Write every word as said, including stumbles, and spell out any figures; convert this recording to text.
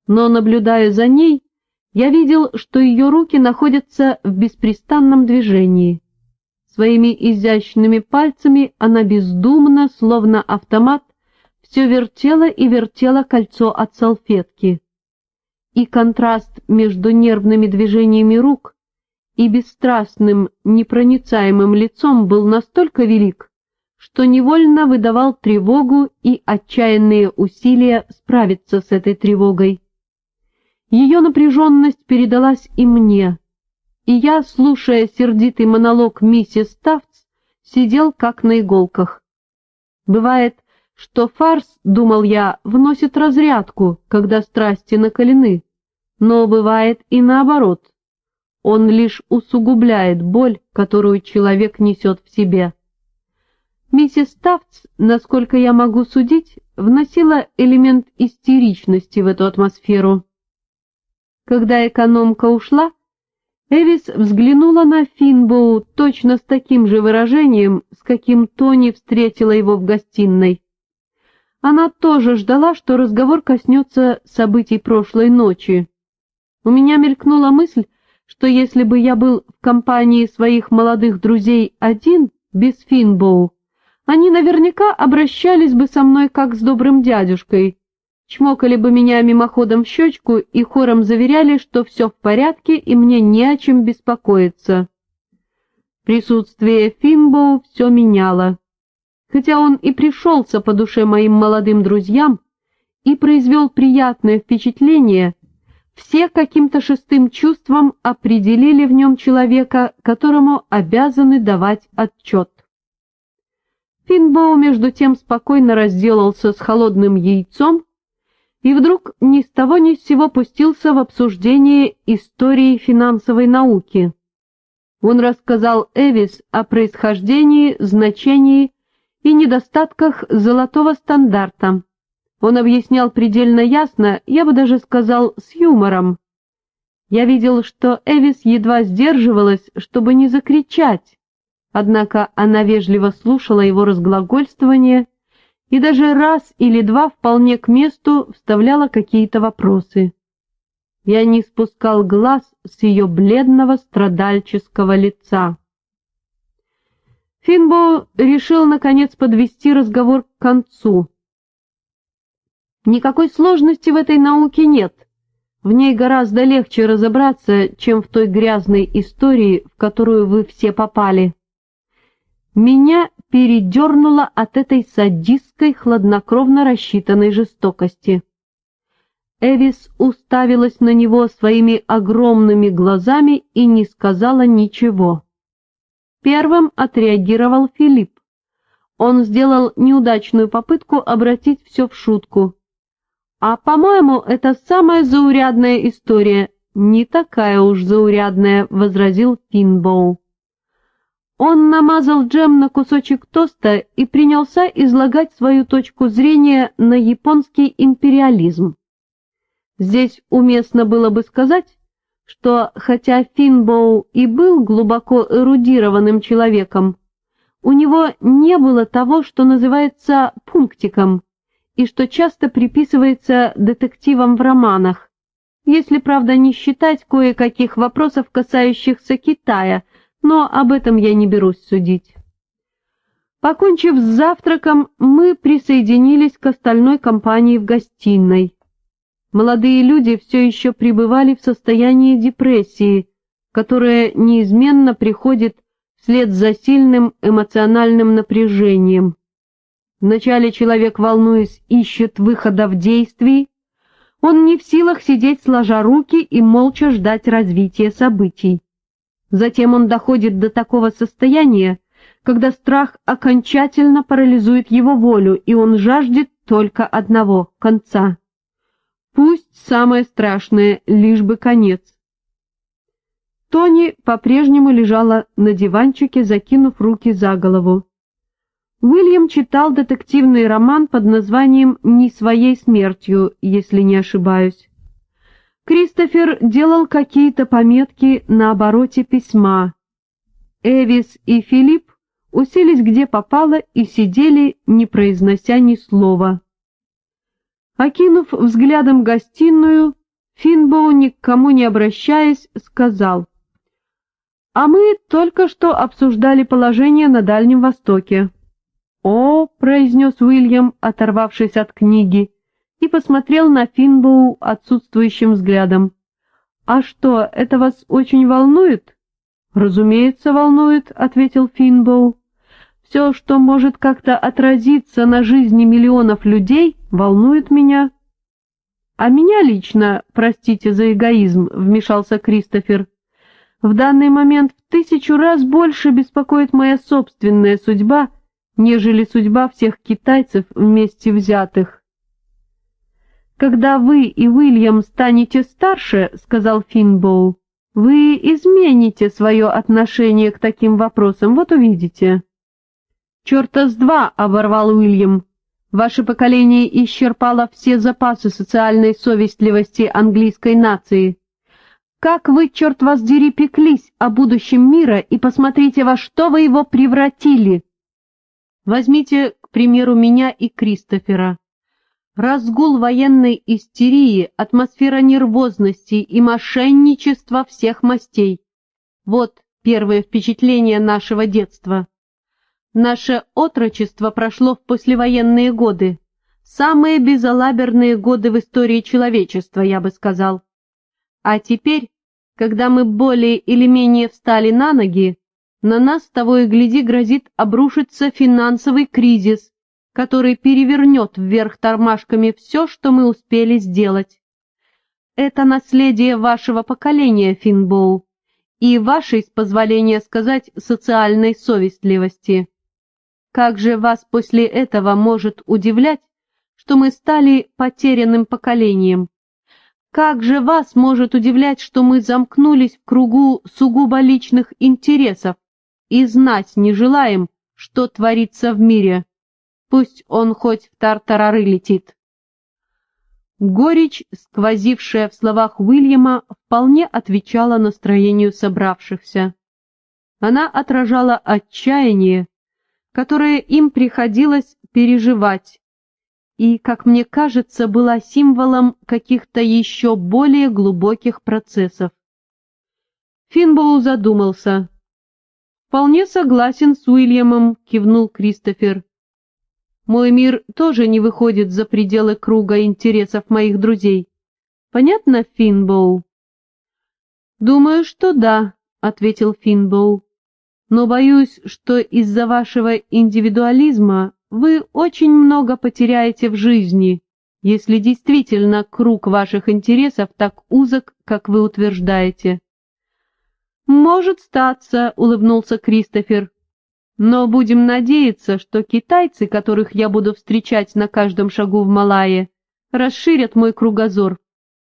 но, наблюдая за ней, я видел, что ее руки находятся в беспрестанном движении. Своими изящными пальцами она бездумно, словно автомат, все вертела и вертела кольцо от салфетки. И контраст между нервными движениями рук и бесстрастным, непроницаемым лицом был настолько велик, что невольно выдавал тревогу и отчаянные усилия справиться с этой тревогой. Ее напряженность передалась и мне, и я, слушая сердитый монолог миссис Тафтс, сидел как на иголках. Бывает, что фарс, думал я, вносит разрядку, когда страсти накалены, но бывает и наоборот. Он лишь усугубляет боль, которую человек несет в себе. Миссис Тафтс, насколько я могу судить, вносила элемент истеричности в эту атмосферу. Когда экономка ушла, Эвис взглянула на Финбоу точно с таким же выражением, с каким Тони встретила его в гостиной. Она тоже ждала, что разговор коснется событий прошлой ночи. У меня мелькнула мысль, что если бы я был в компании своих молодых друзей один, без Финбоу, они наверняка обращались бы со мной как с добрым дядюшкой, чмокали бы меня мимоходом в щечку и хором заверяли, что все в порядке и мне не о чем беспокоиться. Присутствие Финбоу все меняло. Хотя он и пришелся по душе моим молодым друзьям и произвел приятное впечатление, все каким-то шестым чувством определили в нем человека, которому обязаны давать отчет. Финбоу между тем спокойно разделался с холодным яйцом и вдруг ни с того ни с сего пустился в обсуждение истории финансовой науки. Он рассказал Эвис о происхождении, значении и недостатках золотого стандарта. Он объяснял предельно ясно, я бы даже сказал, с юмором. Я видел, что Эвис едва сдерживалась, чтобы не закричать, однако она вежливо слушала его разглагольствование и даже раз или два вполне к месту вставляла какие-то вопросы. Я не спускал глаз с ее бледного страдальческого лица. Финбоу решил, наконец, подвести разговор к концу. Никакой сложности в этой науке нет. В ней гораздо легче разобраться, чем в той грязной истории, в которую вы все попали. Меня передернуло от этой садистской, хладнокровно рассчитанной жестокости. Эвис уставилась на него своими огромными глазами и не сказала ничего. Первым отреагировал Филипп. Он сделал неудачную попытку обратить все в шутку. «А, по-моему, это самая заурядная история». «Не такая уж заурядная», — возразил Финбоу. Он намазал джем на кусочек тоста и принялся излагать свою точку зрения на японский империализм. Здесь уместно было бы сказать, что хотя Финбоу и был глубоко эрудированным человеком, у него не было того, что называется пунктиком, и что часто приписывается детективам в романах, если, правда, не считать кое-каких вопросов, касающихся Китая, но об этом я не берусь судить. Покончив с завтраком, мы присоединились к остальной компании в гостиной. Молодые люди все еще пребывали в состоянии депрессии, которая неизменно приходит вслед за сильным эмоциональным напряжением. Вначале человек, волнуясь, ищет выхода в действии, он не в силах сидеть сложа руки и молча ждать развития событий. Затем он доходит до такого состояния, когда страх окончательно парализует его волю, и он жаждет только одного — конца. Пусть самое страшное, лишь бы конец. Тони по-прежнему лежала на диванчике, закинув руки за голову. Уильям читал детективный роман под названием «Не своей смертью», если не ошибаюсь. Кристофер делал какие-то пометки на обороте письма. Эвис и Филипп уселись где попало и сидели, не произнося ни слова. Окинув взглядом гостиную, Финбоу, ни к кому не обращаясь, сказал: «А мы только что обсуждали положение на Дальнем Востоке». «О», — произнес Уильям, оторвавшись от книги, и посмотрел на Финбоу отсутствующим взглядом. «А что, это вас очень волнует?» «Разумеется, волнует», — ответил Финбоу. «Все, что может как-то отразиться на жизни миллионов людей, волнует меня». «А меня лично, простите за эгоизм», — вмешался Кристофер, «в данный момент в тысячу раз больше беспокоит моя собственная судьба, нежели судьба всех китайцев вместе взятых». «Когда вы и Уильям станете старше, — сказал Финбоу, — вы измените свое отношение к таким вопросам, вот увидите». «Черта с два!» — оборвал Уильям. «Ваше поколение исчерпало все запасы социальной совестливости английской нации. Как вы, черт вас дери, пеклись о будущем мира, и посмотрите, во что вы его превратили!» Возьмите, к примеру, меня и Кристофера. Разгул военной истерии, атмосфера нервозности и мошенничества всех мастей. Вот первое впечатление нашего детства. Наше отрочество прошло в послевоенные годы, самые безалаберные годы в истории человечества, я бы сказал. А теперь, когда мы более или менее встали на ноги, на нас того и гляди грозит обрушиться финансовый кризис, который перевернет вверх тормашками все, что мы успели сделать. Это наследие вашего поколения, Финбоу, и вашей, с позволения сказать, социальной совестливости. Как же вас после этого может удивлять, что мы стали потерянным поколением? Как же вас может удивлять, что мы замкнулись в кругу сугубо личных интересов и знать не желаем, что творится в мире? Пусть он хоть в тартарары летит». Горечь, сквозившая в словах Уильяма, вполне отвечала настроению собравшихся. Она отражала отчаяние, которое им приходилось переживать, и, как мне кажется, была символом каких-то еще более глубоких процессов. Финбоу задумался. «Вполне согласен с Уильямом», — кивнул Кристофер. «Мой мир тоже не выходит за пределы круга интересов моих друзей. Понятно, Финбоу?» «Думаю, что да», — ответил Финбоу. «Но боюсь, что из-за вашего индивидуализма вы очень много потеряете в жизни, если действительно круг ваших интересов так узок, как вы утверждаете». «Может статься», — улыбнулся Кристофер. «Но будем надеяться, что китайцы, которых я буду встречать на каждом шагу в Малайе, расширят мой кругозор.